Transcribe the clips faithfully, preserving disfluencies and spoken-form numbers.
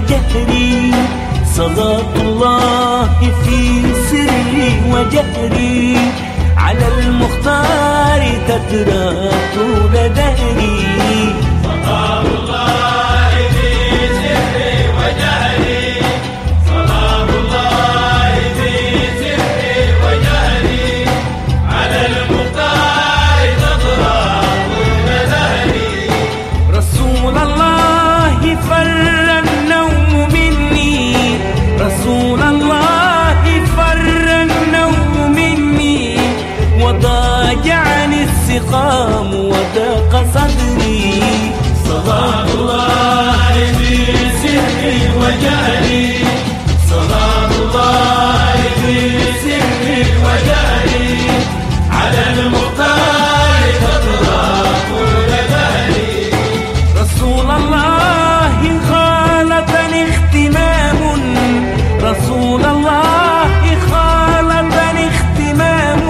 وجهري، صلاة الله في سري وجهري، على المختار تترى طول دهري. صلاة الله في سري وجهري، صلاة الله في سري وجهري، على المختار تترى طول دهري. رسول الله فر النوم مني، رسول الله فر النوم مني، وضاجعني السقام وضاق صدري. صلاة الله في سري وجهري، صلاة الله في سري وجهري، على المختار تطرى طول دهري. رسول الله خالطني اختمام، رسول الله خالطني اختمام،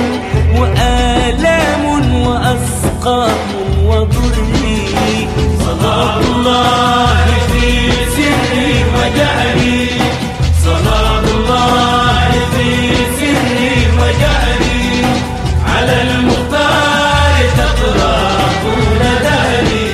وآلام وأسقام وضري. صلاة الله في سري وجهري، صلاة الله في سري وجهري، على المختار تطرى طول دهري.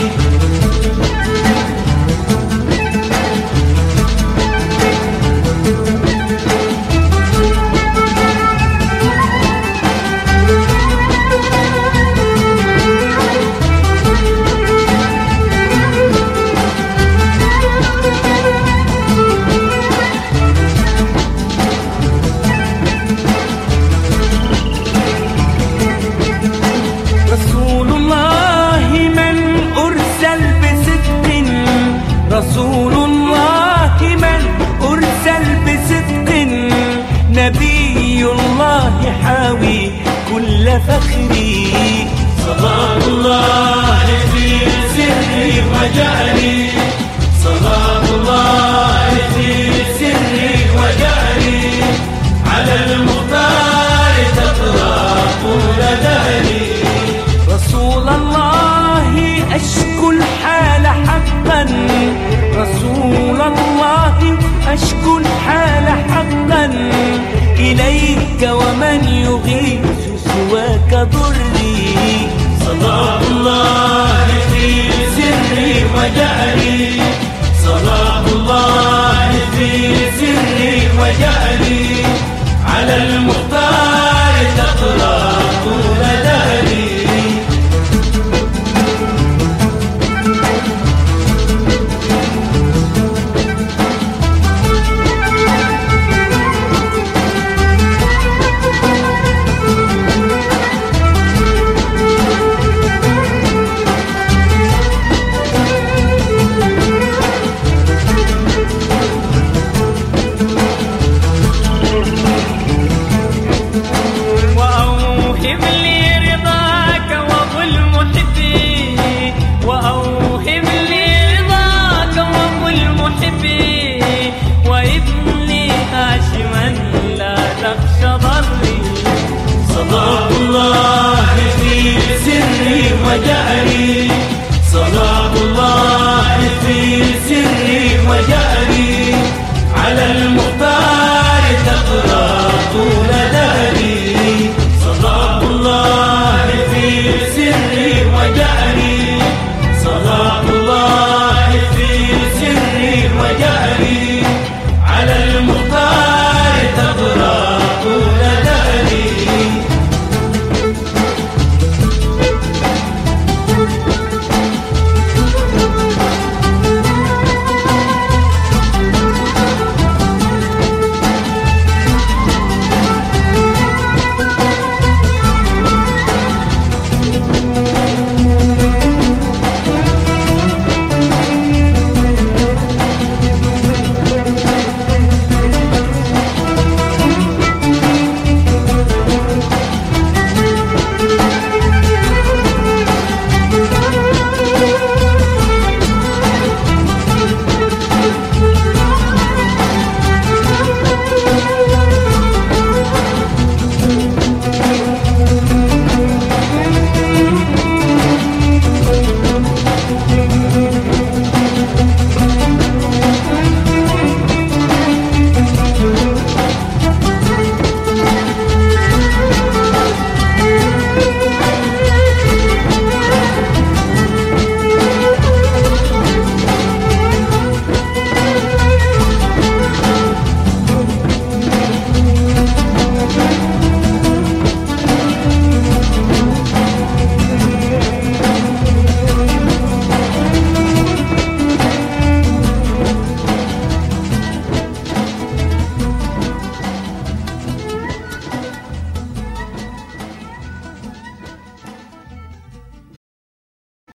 رسول الله من أرسل بصدق، رسول الله من أرسل بصدق، نبي الله حاوي كل فخري. صلاة الله في سري وجهري، صلاة الله في سري وجهري، على المختار تطرى طول دهري. رسول الله أشكو الحال حقا، رسول الله أشكو الحال حقا، إليك ومن يغيث سواك ضري. صلاة الله في سري وجهري، صلاة الله في سري وجهري، على المختار